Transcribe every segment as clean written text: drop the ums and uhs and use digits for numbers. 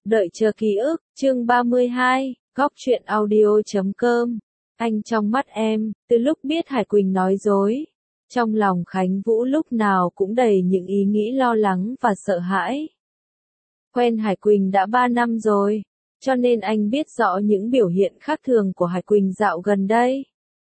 Đợi chờ ký ức, chương 32, góc truyện audio.com. Anh trong mắt em, từ lúc biết Hải Quỳnh nói dối, trong lòng Khánh Vũ lúc nào cũng đầy những ý nghĩ lo lắng và sợ hãi. Quen Hải Quỳnh đã 3 năm rồi, cho nên anh biết rõ những biểu hiện khác thường của Hải Quỳnh dạo gần đây.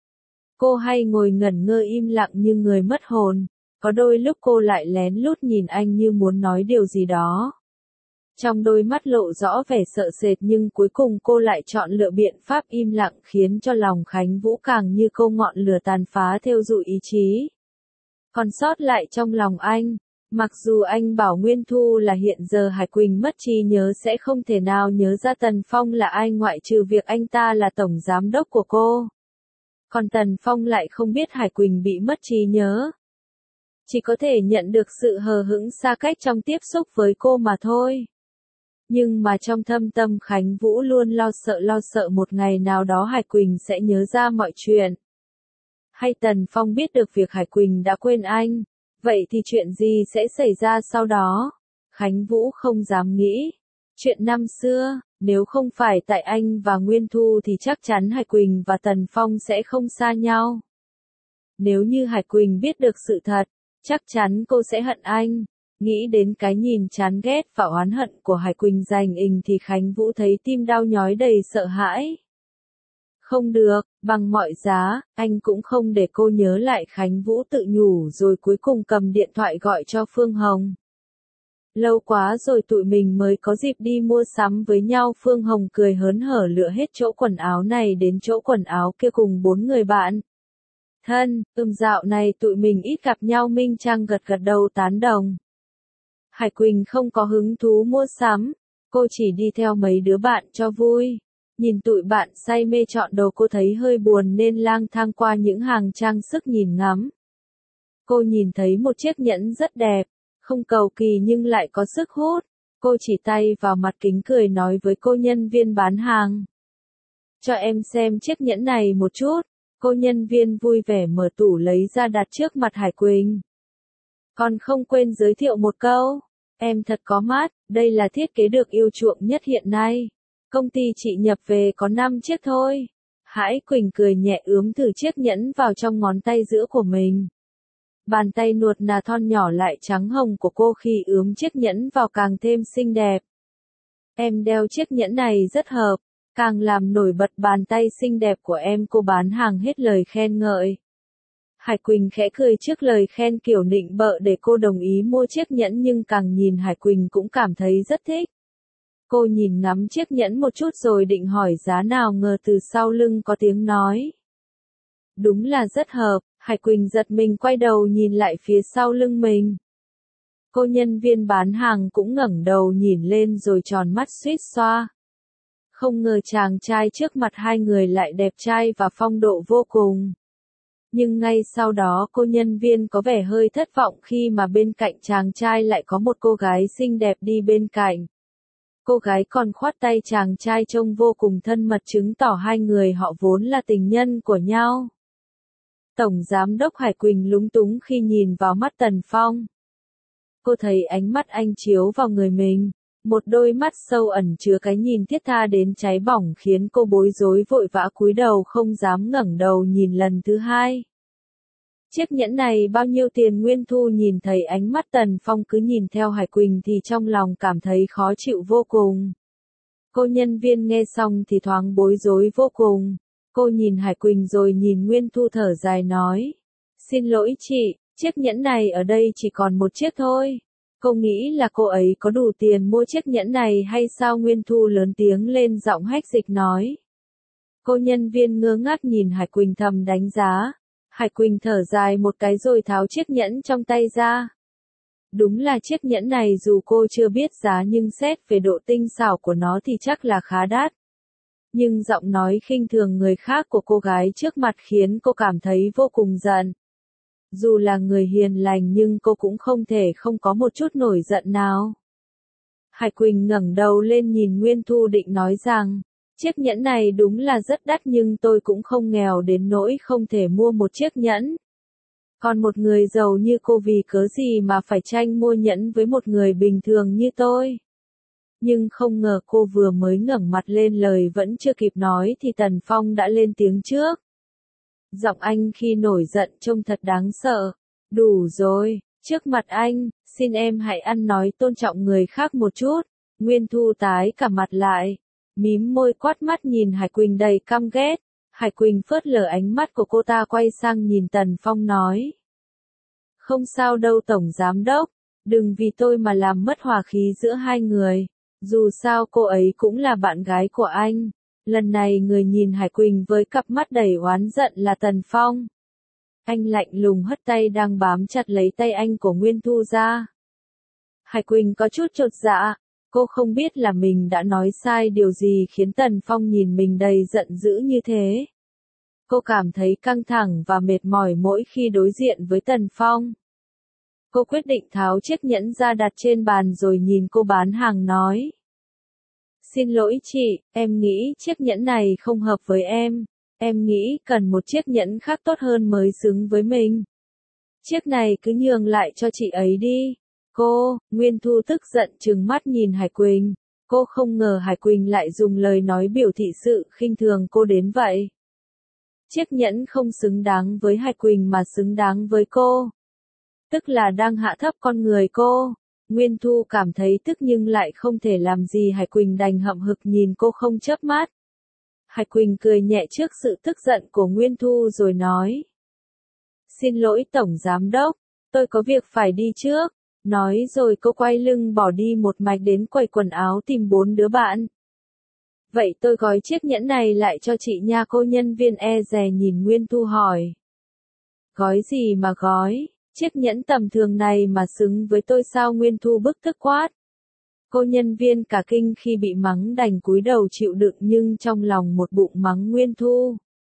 Cô hay ngồi ngẩn ngơ im lặng như người mất hồn, có đôi lúc cô lại lén lút nhìn anh như muốn nói điều gì đó. Trong đôi mắt lộ rõ vẻ sợ sệt nhưng cuối cùng cô lại chọn lựa biện pháp im lặng khiến cho lòng Khánh Vũ càng như câu ngọn lửa tàn phá theo dụi ý chí. Còn sót lại trong lòng anh, mặc dù anh bảo Nguyên Thu là hiện giờ Hải Quỳnh mất trí nhớ sẽ không thể nào nhớ ra Tần Phong là ai ngoại trừ việc anh ta là tổng giám đốc của cô. Còn Tần Phong lại không biết Hải Quỳnh bị mất trí nhớ. Chỉ có thể nhận được sự hờ hững xa cách trong tiếp xúc với cô mà thôi. Nhưng mà trong thâm tâm Khánh Vũ luôn lo sợ một ngày nào đó Hải Quỳnh sẽ nhớ ra mọi chuyện. Hay Tần Phong biết được việc Hải Quỳnh đã quên anh, vậy thì chuyện gì sẽ xảy ra sau đó? Khánh Vũ không dám nghĩ. Chuyện năm xưa, nếu không phải tại anh và Nguyên Thu thì chắc chắn Hải Quỳnh và Tần Phong sẽ không xa nhau. Nếu như Hải Quỳnh biết được sự thật, chắc chắn cô sẽ hận anh. Nghĩ đến cái nhìn chán ghét và oán hận của Hải Quỳnh dành anh thì Khánh Vũ thấy tim đau nhói đầy sợ hãi. Không được, bằng mọi giá, anh cũng không để cô nhớ lại, Khánh Vũ tự nhủ rồi cuối cùng cầm điện thoại gọi cho Phương Hồng. Lâu quá rồi tụi mình mới có dịp đi mua sắm với nhau. Phương Hồng cười hớn hở lựa hết chỗ quần áo này đến chỗ quần áo kia cùng 4 người bạn. Thân, dạo này tụi mình ít gặp nhau. Minh Trang gật đầu tán đồng. Hải Quỳnh không có hứng thú mua sắm, cô chỉ đi theo mấy đứa bạn cho vui. Nhìn tụi bạn say mê chọn đồ cô thấy hơi buồn nên lang thang qua những hàng trang sức nhìn ngắm. Cô nhìn thấy một chiếc nhẫn rất đẹp, không cầu kỳ nhưng lại có sức hút. Cô chỉ tay vào mặt kính cười nói với cô nhân viên bán hàng. Cho em xem chiếc nhẫn này một chút. Cô nhân viên vui vẻ mở tủ lấy ra đặt trước mặt Hải Quỳnh. Còn không quên giới thiệu một câu. Em thật có mắt, đây là thiết kế được yêu chuộng nhất hiện nay. Công ty chị nhập về có 5 chiếc thôi. Hải Quỳnh cười nhẹ ướm thử chiếc nhẫn vào trong ngón tay giữa của mình. Bàn tay nuột nà thon nhỏ lại trắng hồng của cô khi ướm chiếc nhẫn vào càng thêm xinh đẹp. Em đeo chiếc nhẫn này rất hợp, càng làm nổi bật bàn tay xinh đẹp của em. Cô bán hàng hết lời khen ngợi. Hải Quỳnh khẽ cười trước lời khen kiểu nịnh bợ để cô đồng ý mua chiếc nhẫn, nhưng càng nhìn Hải Quỳnh cũng cảm thấy rất thích. Cô nhìn ngắm chiếc nhẫn một chút rồi định hỏi giá, nào ngờ từ sau lưng có tiếng nói. Đúng là rất hợp. Hải Quỳnh giật mình quay đầu nhìn lại phía sau lưng mình. Cô nhân viên bán hàng cũng ngẩng đầu nhìn lên rồi tròn mắt suýt xoa. Không ngờ chàng trai trước mặt hai người lại đẹp trai và phong độ vô cùng. Nhưng ngay sau đó cô nhân viên có vẻ hơi thất vọng khi mà bên cạnh chàng trai lại có một cô gái xinh đẹp đi bên cạnh. Cô gái còn khoát tay chàng trai trông vô cùng thân mật, chứng tỏ hai người họ vốn là tình nhân của nhau. Tổng giám đốc Hải Quỳnh lúng túng khi nhìn vào mắt Tần Phong. Cô thấy ánh mắt anh chiếu vào người mình, một đôi mắt sâu ẩn chứa cái nhìn thiết tha đến cháy bỏng khiến cô bối rối vội vã cúi đầu không dám ngẩng đầu nhìn lần thứ hai. Chiếc nhẫn này bao nhiêu tiền? Nguyên Thu nhìn thấy ánh mắt Tần Phong cứ nhìn theo Hải Quỳnh thì trong lòng cảm thấy khó chịu vô cùng. Cô nhân viên nghe xong thì thoáng bối rối vô cùng. Cô nhìn Hải Quỳnh rồi nhìn Nguyên Thu thở dài nói. Xin lỗi chị, chiếc nhẫn này ở đây chỉ còn một chiếc thôi. Cô nghĩ là cô ấy có đủ tiền mua chiếc nhẫn này hay sao? Nguyên Thu lớn tiếng lên giọng hách dịch nói. Cô nhân viên ngơ ngác nhìn Hải Quỳnh thầm đánh giá. Hải Quỳnh thở dài một cái rồi tháo chiếc nhẫn trong tay ra. Đúng là chiếc nhẫn này dù cô chưa biết giá nhưng xét về độ tinh xảo của nó thì chắc là khá đắt. Nhưng giọng nói khinh thường người khác của cô gái trước mặt khiến cô cảm thấy vô cùng giận. Dù là người hiền lành nhưng cô cũng không thể không có một chút nổi giận nào. Hải Quỳnh ngẩng đầu lên nhìn Nguyên Thu định nói rằng, chiếc nhẫn này đúng là rất đắt nhưng tôi cũng không nghèo đến nỗi không thể mua một chiếc nhẫn. Còn một người giàu như cô vì cớ gì mà phải tranh mua nhẫn với một người bình thường như tôi? Nhưng không ngờ cô vừa mới ngẩng mặt lên lời vẫn chưa kịp nói thì Tần Phong đã lên tiếng trước. Giọng anh khi nổi giận trông thật đáng sợ. Đủ rồi, trước mặt anh, xin em hãy ăn nói tôn trọng người khác một chút. Nguyên Thu tái cả mặt lại, mím môi quát mắt nhìn Hải Quỳnh đầy căm ghét. Hải Quỳnh phớt lờ ánh mắt của cô ta quay sang nhìn Tần Phong nói. Không sao đâu Tổng Giám Đốc, đừng vì tôi mà làm mất hòa khí giữa hai người. Dù sao cô ấy cũng là bạn gái của anh. Lần này người nhìn Hải Quỳnh với cặp mắt đầy oán giận là Tần Phong. Anh lạnh lùng hất tay đang bám chặt lấy tay anh của Nguyên Thu ra. Hải Quỳnh có chút chột dạ. Cô không biết là mình đã nói sai điều gì khiến Tần Phong nhìn mình đầy giận dữ như thế. Cô cảm thấy căng thẳng và mệt mỏi mỗi khi đối diện với Tần Phong. Cô quyết định tháo chiếc nhẫn ra đặt trên bàn rồi nhìn cô bán hàng nói. Xin lỗi chị, em nghĩ chiếc nhẫn này không hợp với em. Em nghĩ cần một chiếc nhẫn khác tốt hơn mới xứng với mình. Chiếc này cứ nhường lại cho chị ấy đi. Nguyên Thu tức giận trừng mắt nhìn Hải Quỳnh. Cô không ngờ Hải Quỳnh lại dùng lời nói biểu thị sự khinh thường cô đến vậy. Chiếc nhẫn không xứng đáng với Hải Quỳnh mà xứng đáng với cô. Tức là đang hạ thấp con người cô. Nguyên Thu cảm thấy tức nhưng lại không thể làm gì Hải Quỳnh đành hậm hực nhìn cô không chớp mắt. Hải Quỳnh cười nhẹ trước sự tức giận của Nguyên Thu rồi nói. Xin lỗi Tổng Giám Đốc, tôi có việc phải đi trước. Nói rồi cô quay lưng bỏ đi một mạch đến quầy quần áo tìm 4 đứa bạn. Vậy tôi gói chiếc nhẫn này lại cho chị nha, cô nhân viên e dè nhìn Nguyên Thu hỏi. Gói gì mà gói, chiếc nhẫn tầm thường này mà xứng với tôi sao? Nguyên Thu bức tức quát. Cô nhân viên cả kinh khi bị mắng đành cúi đầu chịu đựng nhưng trong lòng một bụng mắng Nguyên Thu.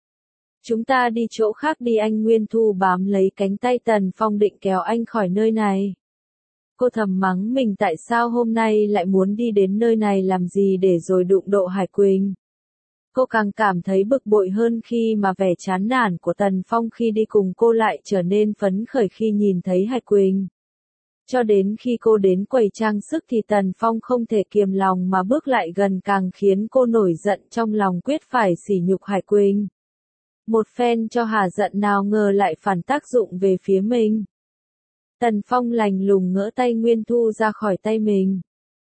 Chúng ta đi chỗ khác đi anh. Nguyên Thu bám lấy cánh tay Tần Phong định kéo anh khỏi nơi này. Cô thầm mắng mình tại sao hôm nay lại muốn đi đến nơi này làm gì để rồi đụng độ Hải Quỳnh. Cô càng cảm thấy bực bội hơn khi mà vẻ chán nản của Tần Phong khi đi cùng cô lại trở nên phấn khởi khi nhìn thấy Hải Quỳnh. Cho đến khi cô đến quầy trang sức thì Tần Phong không thể kiềm lòng mà bước lại gần càng khiến cô nổi giận trong lòng quyết phải sỉ nhục Hải Quỳnh. Một phen cho hả giận nào ngờ lại phản tác dụng về phía mình. Tần Phong lạnh lùng gỡ tay Nguyên Thu ra khỏi tay mình.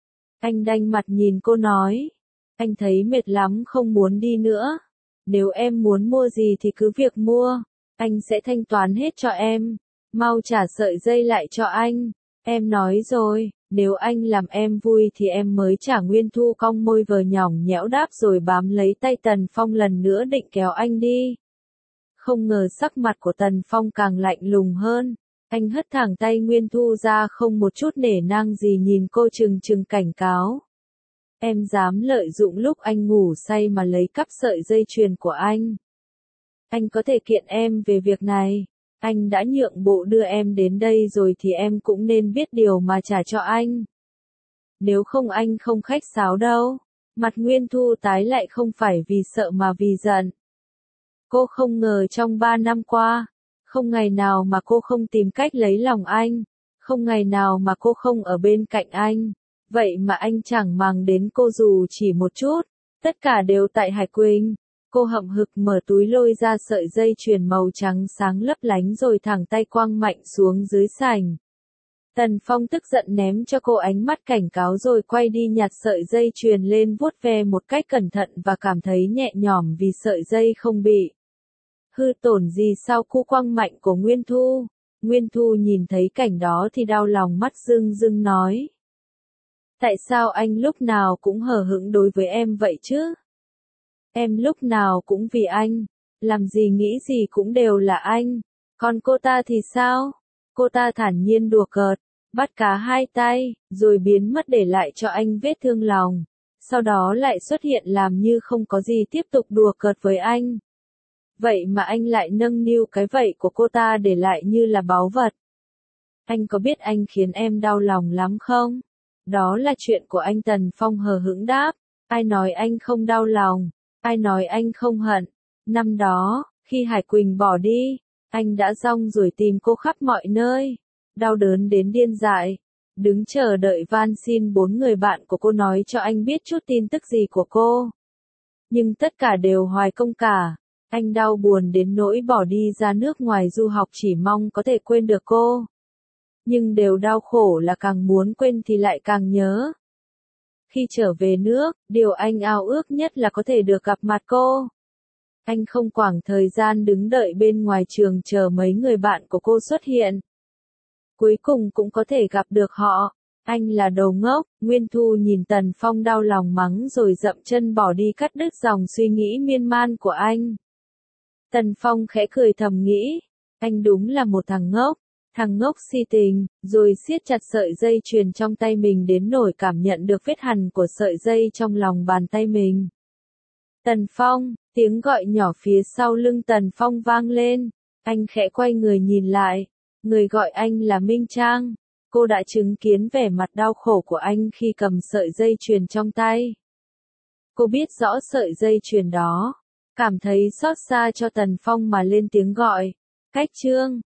Anh đanh mặt nhìn cô nói. Anh thấy mệt lắm không muốn đi nữa. Nếu em muốn mua gì thì cứ việc mua. Anh sẽ thanh toán hết cho em. Mau trả sợi dây lại cho anh. Em nói rồi, nếu anh làm em vui thì em mới trả. Nguyên Thu cong môi vờ nhõng nhẽo đáp rồi bám lấy tay Tần Phong lần nữa định kéo anh đi. Không ngờ sắc mặt của Tần Phong càng lạnh lùng hơn. Anh hất thẳng tay Nguyên Thu ra không một chút nể nang gì nhìn cô trừng trừng cảnh cáo. Em dám lợi dụng lúc anh ngủ say mà lấy cắp sợi dây chuyền của anh. Anh có thể kiện em về việc này. Anh đã nhượng bộ đưa em đến đây rồi thì em cũng nên biết điều mà trả cho anh. Nếu không anh không khách sáo đâu. Mặt Nguyên Thu tái lại không phải vì sợ mà vì giận. Cô không ngờ trong 3 năm qua, không ngày nào mà cô không tìm cách lấy lòng anh, không ngày nào mà cô không ở bên cạnh anh. Vậy mà anh chẳng màng đến cô dù chỉ một chút, tất cả đều tại Hải Quỳnh. Cô hậm hực mở túi lôi ra sợi dây chuyền màu trắng sáng lấp lánh rồi thẳng tay quăng mạnh xuống dưới sảnh. Tần Phong tức giận ném cho cô ánh mắt cảnh cáo rồi quay đi nhặt sợi dây chuyền lên vuốt ve một cách cẩn thận và cảm thấy nhẹ nhõm vì sợi dây không bị hư tổn gì sau cú quăng mạnh của Nguyên Thu. Nguyên Thu nhìn thấy cảnh đó thì đau lòng mắt rưng rưng nói. Tại sao anh lúc nào cũng hờ hững đối với em vậy chứ? Em lúc nào cũng vì anh, làm gì nghĩ gì cũng đều là anh. Còn cô ta thì sao? Cô ta thản nhiên đùa cợt, bắt cá hai tay, rồi biến mất để lại cho anh vết thương lòng. Sau đó lại xuất hiện làm như không có gì tiếp tục đùa cợt với anh. Vậy mà anh lại nâng niu cái vậy của cô ta để lại như là báu vật. Anh có biết anh khiến em đau lòng lắm không? Đó là chuyện của anh. Tần Phong hờ hững đáp. Ai nói anh không đau lòng? Ai nói anh không hận? Năm đó, khi Hải Quỳnh bỏ đi, anh đã rong ruổi tìm cô khắp mọi nơi. Đau đớn đến điên dại. đứng chờ đợi van xin 4 người bạn của cô nói cho anh biết chút tin tức gì của cô. Nhưng tất cả đều hoài công cả. Anh đau buồn đến nỗi bỏ đi ra nước ngoài du học chỉ mong có thể quên được cô. Nhưng đều đau khổ là càng muốn quên thì lại càng nhớ. Khi trở về nước, điều anh ao ước nhất là có thể được gặp mặt cô. Anh không quảng thời gian đứng đợi bên ngoài trường chờ mấy người bạn của cô xuất hiện. Cuối cùng cũng có thể gặp được họ. Anh là đồ ngốc, Nguyên Thu nhìn Tần Phong đau lòng mắng rồi dậm chân bỏ đi cắt đứt dòng suy nghĩ miên man của anh. Tần Phong khẽ cười thầm nghĩ, anh đúng là một thằng ngốc si tình, rồi siết chặt sợi dây chuyền trong tay mình đến nỗi cảm nhận được vết hằn của sợi dây trong lòng bàn tay mình. Tần Phong, tiếng gọi nhỏ phía sau lưng Tần Phong vang lên, anh khẽ quay người nhìn lại, người gọi anh là Minh Trang. Cô đã chứng kiến vẻ mặt đau khổ của anh khi cầm sợi dây chuyền trong tay. Cô biết rõ sợi dây chuyền đó, cảm thấy xót xa cho Tần Phong mà lên tiếng gọi, Cách Trương.